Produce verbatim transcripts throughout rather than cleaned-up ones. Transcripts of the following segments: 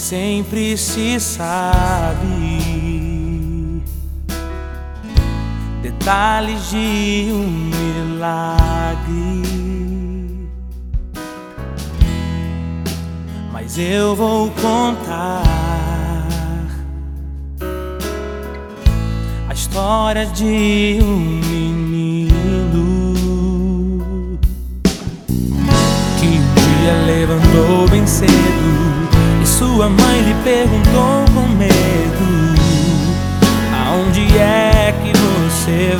sempre se sabe detalhes de um milagre, mas eu vou contar a história de um menino que um dia levantou bem cedo e sua mãe lhe perguntou com medo: aonde é que você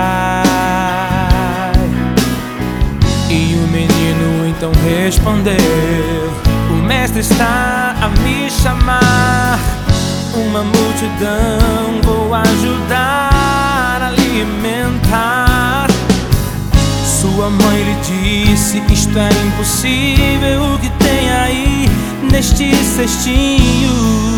vai? E o menino então respondeu: o mestre está a me chamar, uma multidão vou ajudar a alimentar. Sua mãe lhe disse: isto é impossível, o que tem aí neste cestinho?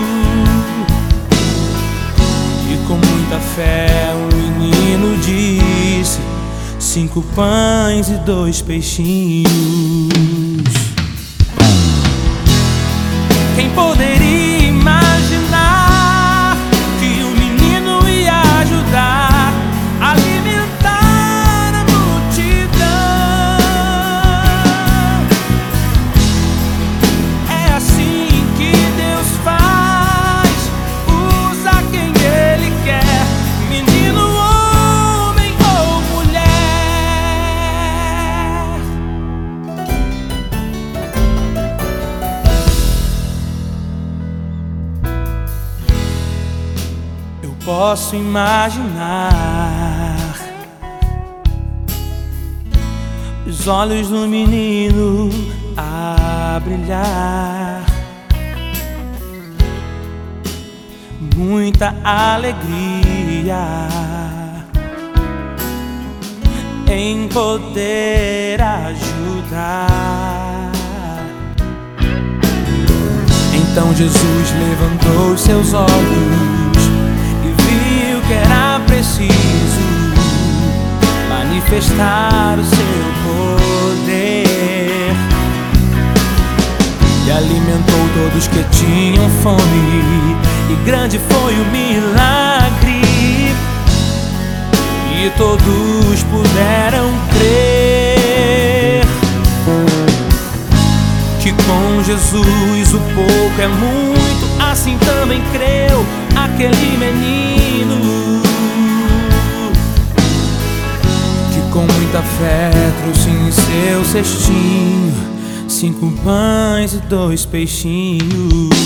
E com muita fé o menino disse: cinco pães e dois peixinhos. Quem poderia imaginar que o menino ia ajudar a alimentar a multidão? É assim que Deus faz, usa quem Ele quer, menino, homem ou mulher. Eu posso imaginar os olhos do menino a brilhar, muita alegria em poder ajudar. Então Jesus levantou os seus olhos e viu que era preciso manifestar o seu poder, e alimentou todos que tinham fome, e grande foi o milagre, e todos puderam crer que com Jesus o pouco é muito. Assim também creu aquele menino que com muita fé trouxe em seu cestinho cinco pães e dois peixinhos.